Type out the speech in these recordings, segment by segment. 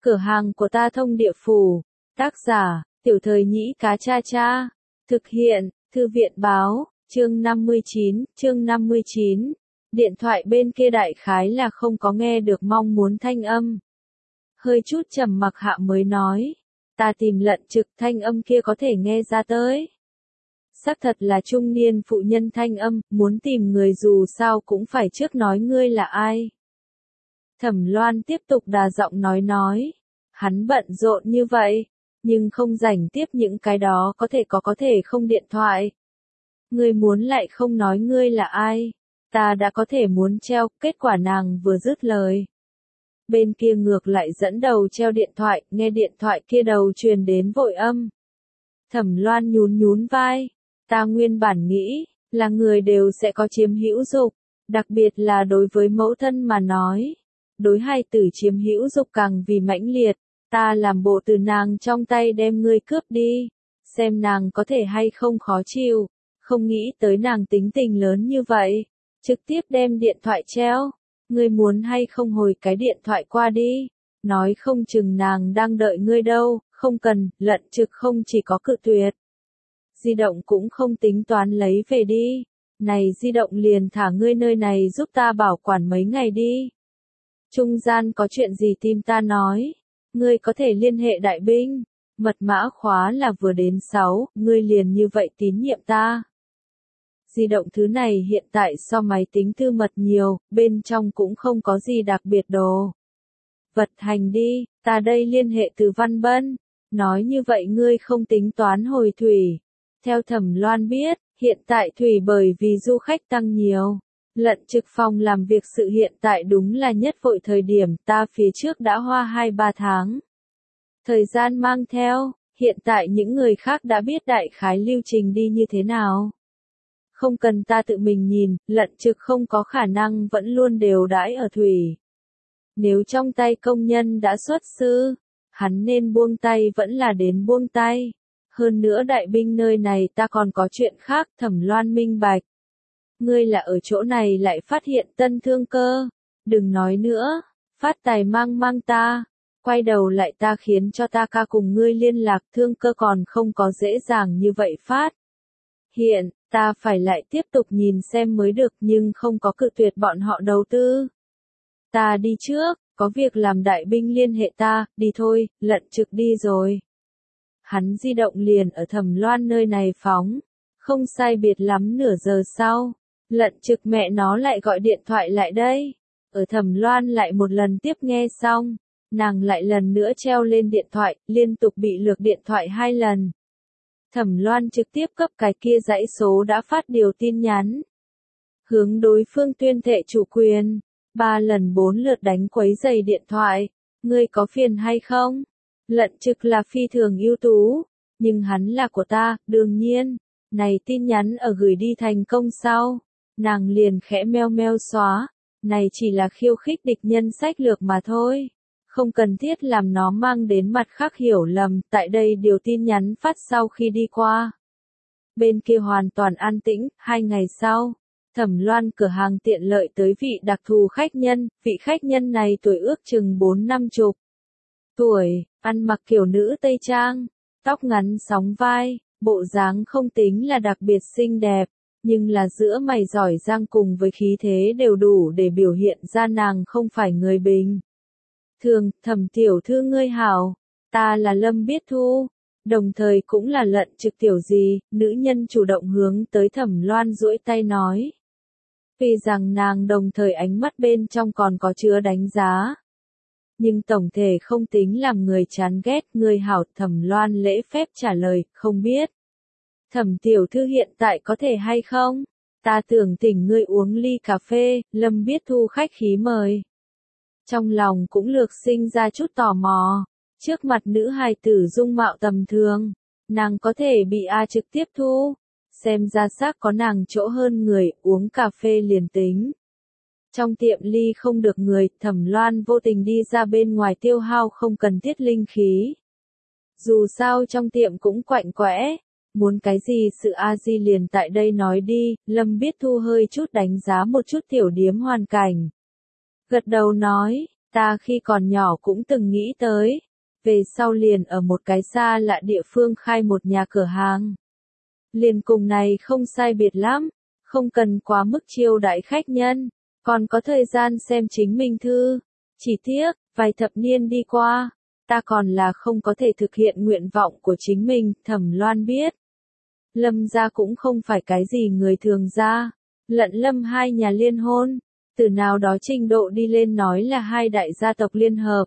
Cửa hàng của ta thông địa phủ. Tác giả, Tiểu Thời Nhĩ Cá Cha Cha. Thực hiện, Thư viện báo, chương 59. Điện thoại bên kia đại khái là không có nghe được mong muốn thanh âm. Hơi chút trầm mặc hạ mới nói. Ta tìm Lận Trực, thanh âm kia có thể nghe ra tới. Xác thật là trung niên phụ nhân thanh âm, muốn tìm người dù sao cũng phải trước nói ngươi là ai. Thẩm Loan tiếp tục đà giọng nói. Hắn bận rộn như vậy, nhưng không rảnh tiếp những cái đó có thể không điện thoại. Ngươi muốn lại không nói ngươi là ai, ta đã có thể muốn treo, kết quả nàng vừa dứt lời. Bên kia ngược lại dẫn đầu treo điện thoại, nghe điện thoại kia đầu truyền đến vội âm. Thẩm Loan nhún vai, ta nguyên bản nghĩ, là người đều sẽ có chiếm hữu dục, đặc biệt là đối với mẫu thân mà nói. Đối hài tử chiếm hữu dục càng vì mãnh liệt, ta làm bộ từ nàng trong tay đem ngươi cướp đi, xem nàng có thể hay không khó chịu, không nghĩ tới nàng tính tình lớn như vậy, trực tiếp đem điện thoại treo, ngươi muốn hay không hồi cái điện thoại qua đi, nói không chừng nàng đang đợi ngươi đâu, không cần, Lận Trực không chỉ có cự tuyệt. Di động cũng không tính toán lấy về đi, này di động liền thả ngươi nơi này giúp ta bảo quản mấy ngày đi. Trung gian có chuyện gì tìm ta nói, ngươi có thể liên hệ đại binh, mật mã khóa là vừa đến 6, ngươi liền như vậy tín nhiệm ta. Di động thứ này hiện tại so máy tính tư mật nhiều, bên trong cũng không có gì đặc biệt đồ. Vật hành đi, ta đây liên hệ từ Văn Bân, nói như vậy ngươi không tính toán hồi thủy. Theo Thẩm Loan biết, hiện tại thủy bởi vì du khách tăng nhiều. Lận Trực phòng làm việc sự hiện tại đúng là nhất vội thời điểm, ta phía trước đã hoa 2-3 tháng. Thời gian mang theo, hiện tại những người khác đã biết đại khái lưu trình đi như thế nào. Không cần ta tự mình nhìn, Lận Trực không có khả năng vẫn luôn đều đãi ở thủy. Nếu trong tay công nhân đã xuất sư, hắn nên buông tay vẫn là đến buông tay. Hơn nữa đại binh nơi này ta còn có chuyện khác, Thẩm Loan minh bạch. Ngươi là ở chỗ này lại phát hiện tân thương cơ, đừng nói nữa, phát tài mang ta, quay đầu lại ta khiến cho ta ca cùng ngươi liên lạc, thương cơ còn không có dễ dàng như vậy phát. Hiện, ta phải lại tiếp tục nhìn xem mới được nhưng không có cự tuyệt bọn họ đầu tư. Ta đi trước, có việc làm đại binh liên hệ ta, đi thôi, Lận Trực đi rồi. Hắn di động liền ở Thẩm Loan nơi này phóng, không sai biệt lắm nửa giờ sau. Lận Trực mẹ nó lại gọi điện thoại lại đây. Ở Thẩm Loan lại một lần tiếp nghe xong, nàng lại lần nữa treo lên điện thoại, liên tục bị lược điện thoại 2 lần. Thẩm Loan trực tiếp cấp cái kia dãy số đã phát điều tin nhắn. Hướng đối phương tuyên thệ chủ quyền, 3 lần 4 lượt đánh quấy rầy điện thoại. Ngươi có phiền hay không? Lận Trực là phi thường ưu tú, nhưng hắn là của ta, đương nhiên. Này tin nhắn ở gửi đi thành công sau. Nàng liền khẽ meo xóa, này chỉ là khiêu khích địch nhân sách lược mà thôi. Không cần thiết làm nó mang đến mặt khác hiểu lầm, tại đây điều tin nhắn phát sau khi đi qua. Bên kia hoàn toàn an tĩnh, 2 ngày sau, Thẩm Loan cửa hàng tiện lợi tới vị đặc thù khách nhân, vị khách nhân này tuổi ước chừng 40-50 tuổi, ăn mặc kiểu nữ Tây Trang, tóc ngắn sóng vai, bộ dáng không tính là đặc biệt xinh đẹp. Nhưng là giữa mày giỏi giang cùng với khí thế đều đủ để biểu hiện ra nàng không phải người bình thường. Thẩm tiểu thư ngươi hảo, ta là Lâm Biết Thu, đồng thời cũng là Lận Trực tiểu gì, nữ nhân chủ động hướng tới Thẩm Loan duỗi tay nói. Vì rằng nàng đồng thời ánh mắt bên trong còn có chứa đánh giá. Nhưng tổng thể không tính làm người chán ghét, ngươi hảo. Thẩm Loan lễ phép trả lời, không biết. Thẩm tiểu thư hiện tại có thể hay không? Ta tưởng thỉnh ngươi uống ly cà phê, Lâm Biết Thu khách khí mời. Trong lòng cũng lược sinh ra chút tò mò. Trước mặt nữ hài tử dung mạo tầm thường, nàng có thể bị trực tiếp thu. Xem ra xác có nàng chỗ hơn người, uống cà phê liền tính. Trong tiệm ly không được người, Thẩm Loan vô tình đi ra bên ngoài tiêu hao không cần thiết linh khí. Dù sao trong tiệm cũng quạnh quẽ. Muốn cái gì sự di liền tại đây nói đi, Lâm Biết Thu hơi chút đánh giá một chút tiểu điếm hoàn cảnh. Gật đầu nói, Ta khi còn nhỏ cũng từng nghĩ tới, về sau liền ở một cái xa lạ địa phương khai một nhà cửa hàng. Liền cùng này không sai biệt lắm, không cần quá mức chiêu đãi khách nhân, còn có thời gian xem chính mình thư. Chỉ tiếc, vài thập niên đi qua, ta còn là không có thể thực hiện nguyện vọng của chính mình, Thẩm Loan biết. Lâm gia cũng không phải cái gì người thường gia, Lận Lâm hai nhà liên hôn, từ nào đó trình độ đi lên nói là hai đại gia tộc liên hợp.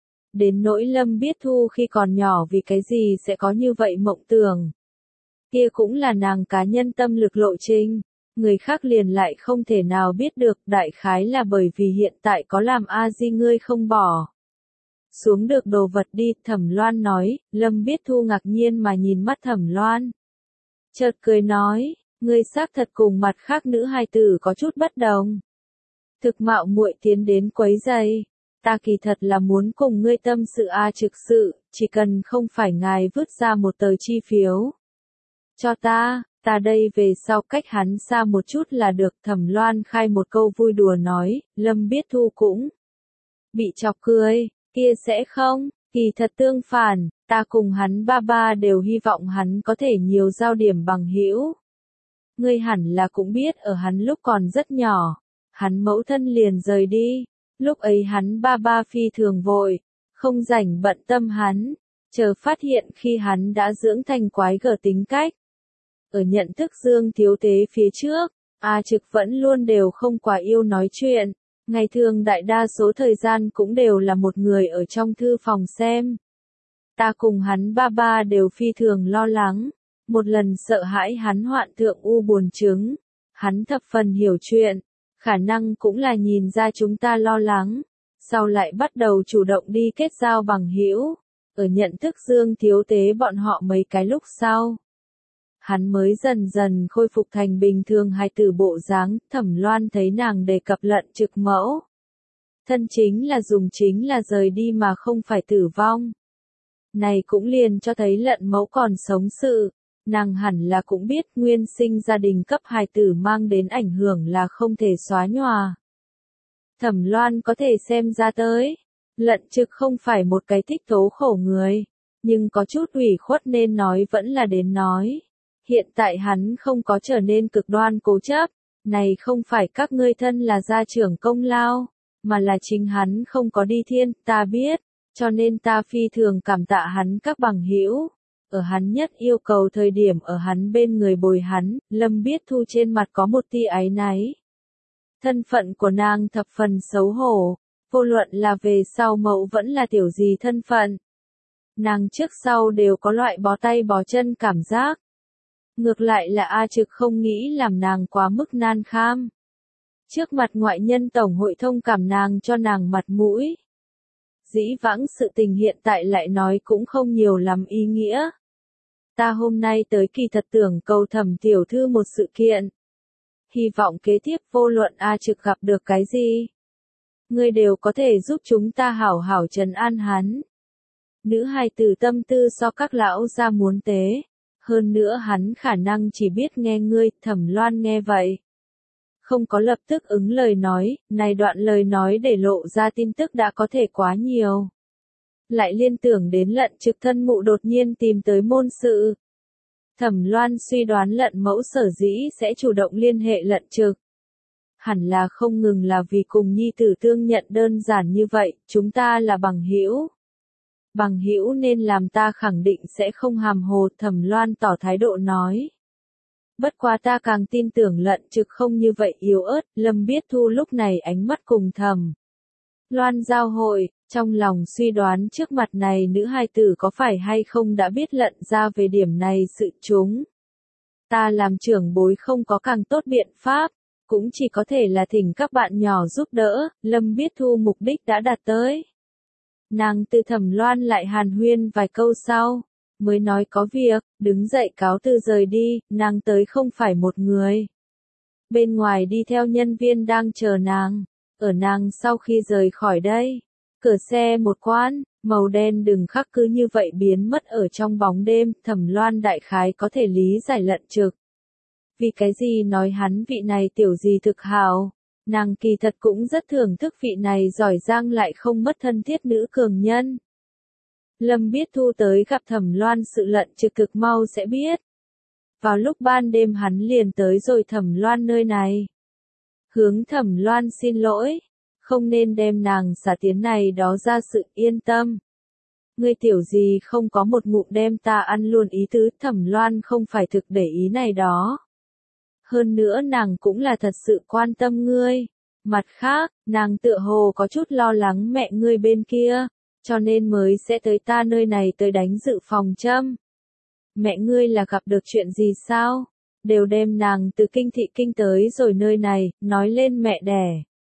Đến nỗi Lâm Biết Thu khi còn nhỏ vì cái gì sẽ có như vậy mộng tưởng. Kia cũng là nàng cá nhân tâm lực lộ trình, người khác liền lại không thể nào biết được, đại khái là bởi vì hiện tại có làm a di ngươi không bỏ. Xuống được đồ vật đi, Thẩm Loan nói. Lâm Biết Thu ngạc nhiên mà nhìn mắt Thẩm Loan. Chợt cười nói, ngươi xác thật cùng mặt khác nữ hài tử có chút bất đồng. Thực mạo muội tiến đến quấy giày, ta kỳ thật là muốn cùng ngươi tâm sự trực sự, chỉ cần không phải ngài vứt ra một tờ chi phiếu. Cho ta đây về sau cách hắn xa một chút là được. Thẩm Loan khai một câu vui đùa nói. Lâm Biết Thu cũng bị chọc cười, kia sẽ không, kỳ thật tương phản, ta cùng hắn ba ba đều hy vọng hắn có thể nhiều giao điểm bằng hữu. Ngươi hẳn là cũng biết ở hắn lúc còn rất nhỏ, hắn mẫu thân liền rời đi, lúc ấy hắn ba ba phi thường vội, không rảnh bận tâm hắn, chờ phát hiện khi hắn đã dưỡng thành quái gở tính cách. Ở nhận thức Dương Thiếu Tế phía trước, A Trực vẫn luôn đều không quá yêu nói chuyện, ngày thường đại đa số thời gian cũng đều là một người ở trong thư phòng xem. Ta cùng hắn ba ba đều phi thường lo lắng, một lần sợ hãi hắn hoạn thượng u buồn chứng, hắn thập phần hiểu chuyện, khả năng cũng là nhìn ra chúng ta lo lắng, sau lại bắt đầu chủ động đi kết giao bằng hữu, ở nhận thức Dương Thiếu Tế bọn họ mấy cái lúc sau. Hắn mới dần dần khôi phục thành bình thường hài tử bộ dáng. Thẩm Loan thấy nàng đề cập Lận Trực mẫu thân chính là rời đi mà không phải tử vong. Này cũng liền cho thấy Lận mẫu còn sống sự, nàng hẳn là cũng biết nguyên sinh gia đình cấp hài tử mang đến ảnh hưởng là không thể xóa nhòa. Thẩm Loan có thể xem ra tới, Lận Trực không phải một cái thích tố khổ người, nhưng có chút ủy khuất nên nói vẫn là đến nói. Hiện tại hắn không có trở nên cực đoan cố chấp, này không phải các ngươi thân là gia trưởng công lao, mà là chính hắn không có đi thiên, ta biết, cho nên ta phi thường cảm tạ hắn các bằng hữu. Ở hắn nhất yêu cầu thời điểm ở hắn bên người bồi hắn. Lâm Biết Thu trên mặt có một tia áy náy. Thân phận của nàng thập phần xấu hổ, vô luận là về sau mẫu vẫn là tiểu gì thân phận. Nàng trước sau đều có loại bó tay bó chân cảm giác. Ngược lại là A Trực không nghĩ làm nàng quá mức nan kham. Trước mặt ngoại nhân tổng hội thông cảm nàng cho nàng mặt mũi. Dĩ vãng sự tình hiện tại lại nói cũng không nhiều lắm ý nghĩa. Ta hôm nay tới kỳ thật tưởng cầu Thẩm tiểu thư một sự kiện. Hy vọng kế tiếp vô luận A Trực gặp được cái gì, ngươi đều có thể giúp chúng ta hảo hảo trấn an hắn. Nữ hài tử tâm tư so các lão gia muốn tế. Hơn nữa hắn khả năng chỉ biết nghe ngươi. Thẩm Loan nghe vậy, không có lập tức ứng lời nói, này đoạn lời nói để lộ ra tin tức đã có thể quá nhiều. Lại liên tưởng đến Lận Trực thân mụ đột nhiên tìm tới môn sự. Thẩm Loan suy đoán Lận mẫu sở dĩ sẽ chủ động liên hệ Lận Trực. Hẳn là không ngừng là vì cùng nhi tử tương nhận đơn giản như vậy, chúng ta là bằng hữu. Bằng hữu nên làm ta khẳng định sẽ không hàm hồ. Thẩm Loan tỏ thái độ nói. Bất quá ta càng tin tưởng Lận Trực không như vậy yếu ớt. Lâm Biết Thu lúc này ánh mắt cùng Thẩm Loan giao hội, trong lòng suy đoán trước mặt này nữ hài tử có phải hay không đã biết Lận ra về điểm này sự chúng. Ta làm trưởng bối không có càng tốt biện pháp, cũng chỉ có thể là thỉnh các bạn nhỏ giúp đỡ. Lâm Biết Thu mục đích đã đạt tới. Nàng từ Thẩm Loan lại hàn huyên vài câu sau, mới nói có việc, đứng dậy cáo từ rời đi. Nàng tới không phải một người. Bên ngoài đi theo nhân viên đang chờ nàng. Ở nàng sau khi rời khỏi đây, cửa xe một quan, màu đen đừng khắc cứ như vậy biến mất ở trong bóng đêm. Thẩm Loan đại khái có thể lý giải Lận Trực. Vì cái gì nói hắn vị này tiểu gì thực hào, Nàng kỳ thật cũng rất thưởng thức vị này giỏi giang lại không mất thân thiết nữ cường nhân. Lâm Biết Thu tới gặp Thẩm Loan sự Lận Trực cực mau sẽ biết. Vào lúc ban đêm hắn liền tới rồi Thẩm Loan nơi này. Hướng Thẩm Loan xin lỗi, không nên đem nàng xả tiến này đó ra sự yên tâm. Ngươi tiểu gì không có một ngụm đem ta ăn luôn ý tứ, Thẩm Loan không phải thực để ý này đó. Hơn nữa nàng cũng là thật sự quan tâm ngươi. Mặt khác, nàng tựa hồ có chút lo lắng mẹ ngươi bên kia, cho nên mới sẽ tới ta nơi này tới đánh dự phòng châm. Mẹ ngươi là gặp được chuyện gì sao? Đều đem nàng từ kinh thị kinh tới rồi nơi này, nói lên mẹ đẻ.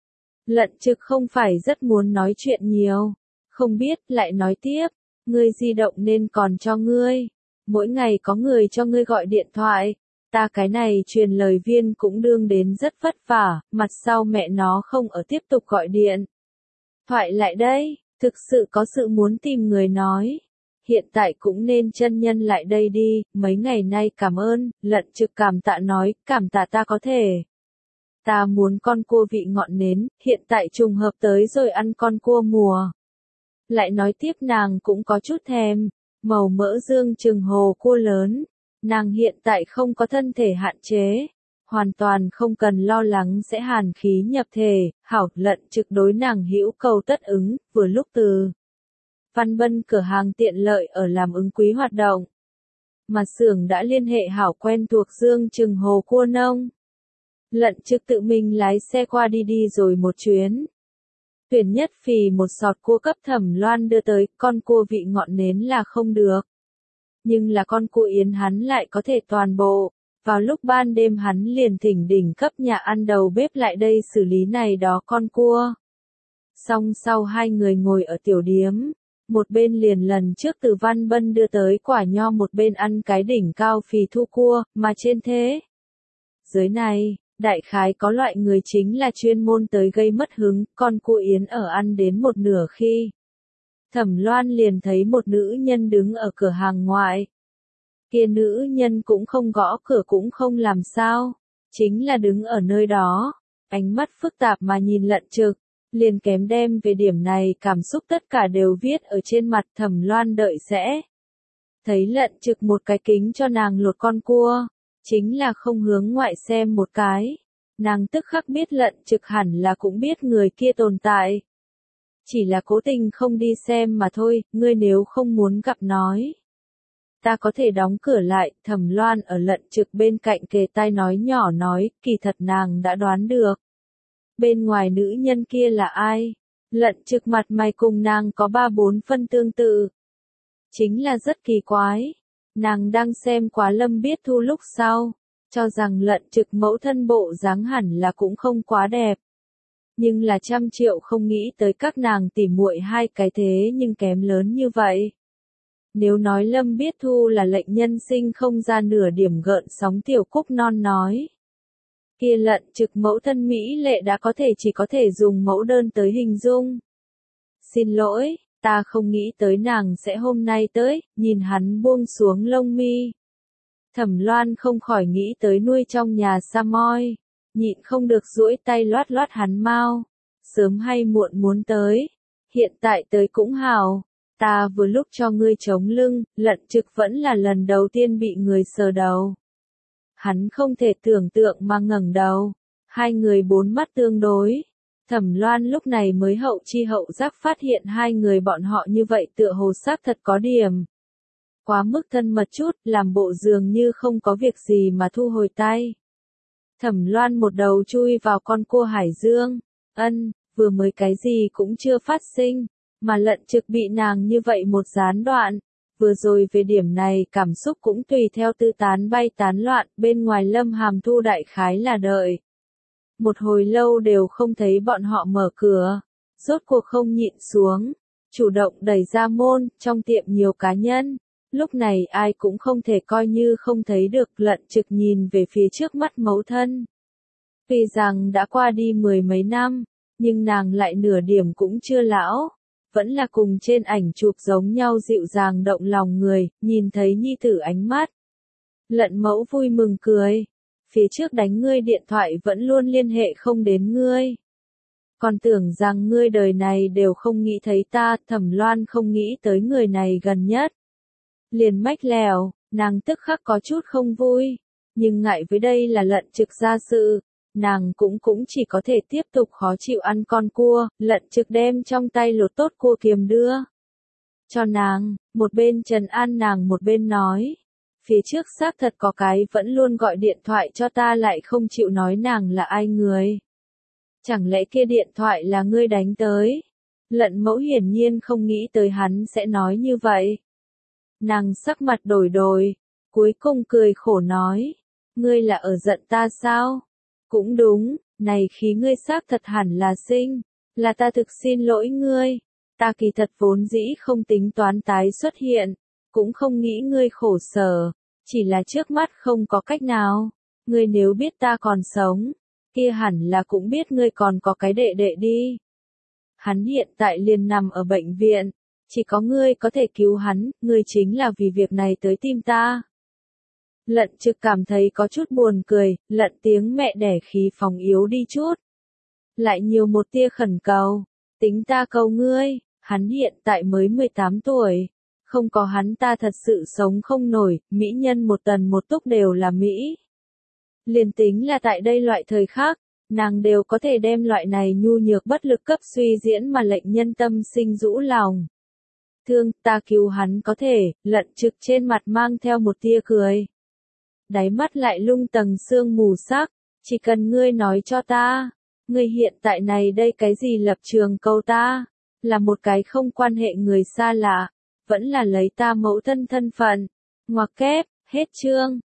Lận Trực không phải rất muốn nói chuyện nhiều, không biết lại nói tiếp, ngươi di động nên còn cho ngươi. Mỗi ngày có người cho ngươi gọi điện thoại, ta cái này truyền lời viên cũng đương đến rất vất vả, mặt sau mẹ nó không ở tiếp tục gọi điện. Thoại lại đây, thực sự có sự muốn tìm người nói. Hiện tại cũng nên chân nhân lại đây đi, mấy ngày nay cảm ơn, Lận Trực cảm tạ nói, cảm tạ ta có thể. Ta muốn con cua vị ngọn nến, hiện tại trùng hợp tới rồi ăn con cua mùa. Lại nói tiếp nàng cũng có chút thèm, màu mỡ dương chừng hồ cua lớn. Nàng hiện tại không có thân thể hạn chế, hoàn toàn không cần lo lắng sẽ hàn khí nhập thể, hảo. Lận Trực đối nàng hữu cầu tất ứng, vừa lúc từ Văn Bân cửa hàng tiện lợi ở làm ứng quý hoạt động. Mà xưởng đã liên hệ hảo quen thuộc Dương Trừng Hồ Cua Nông. Lận Trực tự mình lái xe qua đi rồi một chuyến. Tuyển nhất phì một sọt cua cấp Thẩm Loan đưa tới, con cua vị ngọn nến là không được. Nhưng là con cua yến hắn lại có thể toàn bộ. Vào lúc ban đêm hắn liền thỉnh đỉnh cấp nhà ăn đầu bếp lại đây xử lý này đó con cua. Xong sau hai người ngồi ở tiểu điếm. Một bên liền lần trước từ Văn Bân đưa tới quả nho, một bên ăn cái đỉnh cao phì thu cua, mà trên thế giới này, đại khái có loại người chính là chuyên môn tới gây mất hứng, con cua yến ở ăn đến một nửa khi. Thẩm Loan liền thấy một nữ nhân đứng ở cửa hàng ngoại. Kia nữ nhân cũng không gõ cửa cũng không làm sao, chính là đứng ở nơi đó, ánh mắt phức tạp mà nhìn Lận Trực. Liền kém đem về điểm này cảm xúc tất cả đều viết ở trên mặt. Thẩm Loan đợi sẽ thấy Lận Trực một cái kính cho nàng lột con cua, chính là không hướng ngoại xem một cái. Nàng tức khắc biết Lận Trực hẳn là cũng biết người kia tồn tại. Chỉ là cố tình không đi xem mà thôi, ngươi nếu không muốn gặp nói. Ta có thể đóng cửa lại. Thẩm Loan ở Lận Trực bên cạnh kề tai nói nhỏ nói, kỳ thật nàng đã đoán được. Bên ngoài nữ nhân kia là ai? Lận Trực mặt mày cùng nàng có 3-4 phân tương tự. Chính là rất kỳ quái. Nàng đang xem quá Lâm Biết Thu lúc sau, cho rằng Lận Trực mẫu thân bộ dáng hẳn là cũng không quá đẹp. Nhưng là 100 triệu không nghĩ tới các nàng tỉ muội hai cái thế nhưng kém lớn như vậy. Nếu nói Lâm Biết Thu là lệnh nhân sinh không ra nửa điểm gợn sóng tiểu cúc non nói. Kia Lận Trực mẫu thân mỹ lệ đã chỉ có thể dùng mẫu đơn tới hình dung. Xin lỗi, ta không nghĩ tới nàng sẽ hôm nay tới, nhìn hắn buông xuống lông mi. Thẩm Loan không khỏi nghĩ tới nuôi trong nhà sa moi, nhịn không được duỗi tay loát loát hắn mau. Sớm hay muộn muốn tới, hiện tại tới cũng hào. Ta vừa lúc cho ngươi chống lưng, Lận Trực vẫn là lần đầu tiên bị người sờ đầu. Hắn không thể tưởng tượng mà ngẩng đầu. Hai người bốn mắt tương đối. Thẩm Loan lúc này mới hậu chi hậu giác phát hiện hai người bọn họ như vậy tựa hồ xác thật có điểm. Quá mức thân mật chút, làm bộ dường như không có việc gì mà thu hồi tay. Thẩm Loan một đầu chui vào con cua hải dương. Vừa mới cái gì cũng chưa phát sinh, mà Lận Trực bị nàng như vậy một gián đoạn. Vừa rồi về điểm này cảm xúc cũng tùy theo tư tán bay tán loạn, bên ngoài Lâm Hàm Thu đại khái là đợi. Một hồi lâu đều không thấy bọn họ mở cửa, rốt cuộc không nhịn xuống, chủ động đẩy ra môn, trong tiệm nhiều cá nhân. Lúc này ai cũng không thể coi như không thấy được. Lận Trực nhìn về phía trước mắt mẫu thân. Vì rằng đã qua đi 10 mấy năm, nhưng nàng lại nửa điểm cũng chưa lão. Vẫn là cùng trên ảnh chụp giống nhau dịu dàng động lòng người, nhìn thấy nhi tử ánh mắt. Lận Mẫu vui mừng cười. phía trước đánh ngươi điện thoại vẫn luôn liên hệ không đến ngươi. Còn tưởng rằng ngươi đời này đều không nghĩ thấy ta, Thẩm Loan không nghĩ tới người này gần nhất. Liền mách lèo, nàng tức khắc có chút không vui, nhưng ngại với đây là lận trực gia sự, nàng cũng chỉ có thể tiếp tục khó chịu ăn con cua, lận trực đem trong tay lột tốt cua kiềm đưa cho nàng, một bên trấn an nàng một bên nói. Phía trước xác thật có cái vẫn luôn gọi điện thoại cho ta lại không chịu nói nàng là ai người. Chẳng lẽ kia điện thoại là ngươi đánh tới? Lận mẫu hiển nhiên không nghĩ tới hắn sẽ nói như vậy. Nàng sắc mặt đổi đổi, cuối cùng cười khổ nói. Ngươi là ở giận ta sao? Cũng đúng, này khí ngươi xác thật hẳn là sinh, là ta thực xin lỗi ngươi. Ta kỳ thật vốn dĩ không tính toán tái xuất hiện, cũng không nghĩ ngươi khổ sở, chỉ là trước mắt không có cách nào. Ngươi nếu biết ta còn sống, kia hẳn là cũng biết ngươi còn có cái đệ đệ đi. Hắn hiện tại liền nằm ở bệnh viện, chỉ có ngươi có thể cứu hắn, ngươi chính là vì việc này tới tìm ta. Lận trực cảm thấy có chút buồn cười, lận tiếng mẹ đẻ khí phóng yếu đi chút. Lại nhiều một tia khẩn cầu, tính ta cầu ngươi, hắn hiện tại mới 18 tuổi. Không có hắn ta thật sự sống không nổi, mỹ nhân một tần một túc đều là Mỹ. Liền tính là tại đây loại thời khắc, nàng đều có thể đem loại này nhu nhược bất lực cấp suy diễn mà lệnh nhân tâm sinh rũ lòng. Thương, ta cứu hắn có thể, lận trực trên mặt mang theo một tia cười. Đáy mắt lại lung tầng sương mù sắc, chỉ cần ngươi nói cho ta, ngươi hiện tại này đây cái gì lập trường câu ta, là một cái không quan hệ người xa lạ, vẫn là lấy ta mẫu thân thân phận, ngoặc kép, hết chương.